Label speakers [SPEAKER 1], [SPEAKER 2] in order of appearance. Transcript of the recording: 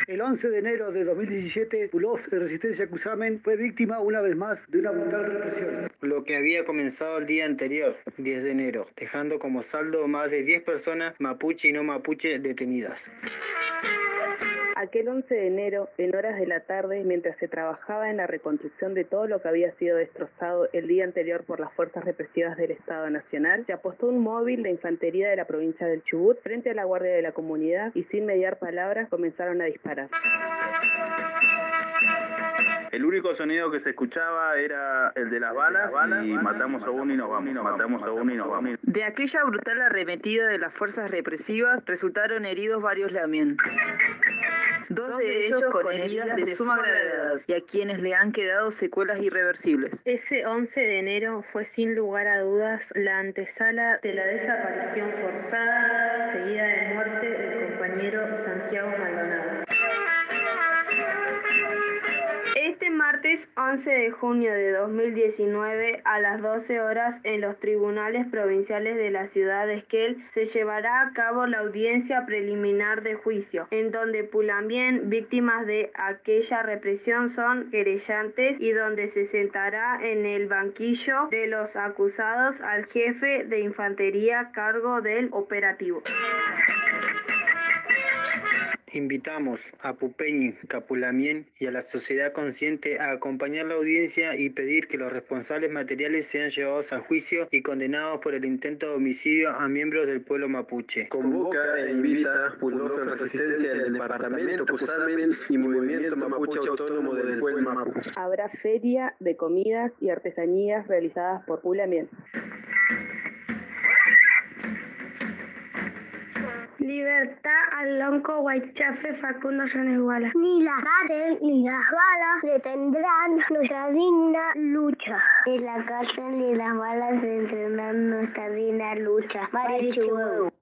[SPEAKER 1] El 11 de enero de 2017, Pulov de Resistencia Cusamen fue víctima una vez más de una brutal represión.
[SPEAKER 2] Lo que había comenzado el día anterior, 10 de enero, dejando como saldo más de 10 personas mapuche y no mapuche detenidas.
[SPEAKER 3] Aquel 11 de enero, en horas de la tarde, mientras se trabajaba en la reconstrucción de todo lo que había sido destrozado el día anterior por las fuerzas represivas del Estado Nacional, se apostó un móvil de infantería de la provincia del Chubut frente a la guardia de la comunidad y sin mediar palabras comenzaron a disparar.
[SPEAKER 4] El único sonido que se escuchaba era el de las balas y matamos a uno y nos vamos, matamos a uno y nos vamos.
[SPEAKER 5] De aquella brutal arremetida de las fuerzas represivas resultaron heridos varios lamien. Dos de ellos con heridas de suma gravedad y a quienes le han quedado secuelas irreversibles.
[SPEAKER 6] Ese 11 de enero fue sin lugar a dudas la antesala de la desaparición forzada seguida de muerte del compañero Santiago Maldonado. Este martes 11 de junio de 2019 a las 12 horas en los tribunales provinciales de la ciudad de Esquel se llevará a cabo la audiencia preliminar de juicio, en donde Pulamien, víctimas de aquella represión, son querellantes y donde se sentará en el banquillo de los acusados al jefe de infantería a cargo del operativo.
[SPEAKER 2] Invitamos a Pupeñi, Capulamien y a la sociedad consciente a acompañar la audiencia y pedir que los responsables materiales sean llevados a juicio y condenados por el intento de homicidio a miembros del pueblo mapuche.
[SPEAKER 7] Convoca e invita Pulov en Resistencia del Departamento Cusamen y Movimiento Mapuche Autónomo del Pueblo Mapuche.
[SPEAKER 3] Habrá feria de comidas y artesanías realizadas por Pulamien.
[SPEAKER 8] Libertad al lonco Huaychafe Facundo Soneguala. Ni las cárcel ni las balas detendrán nuestra digna lucha. Ni la cárcel ni las balas detendrán nuestra digna lucha. Marichueu.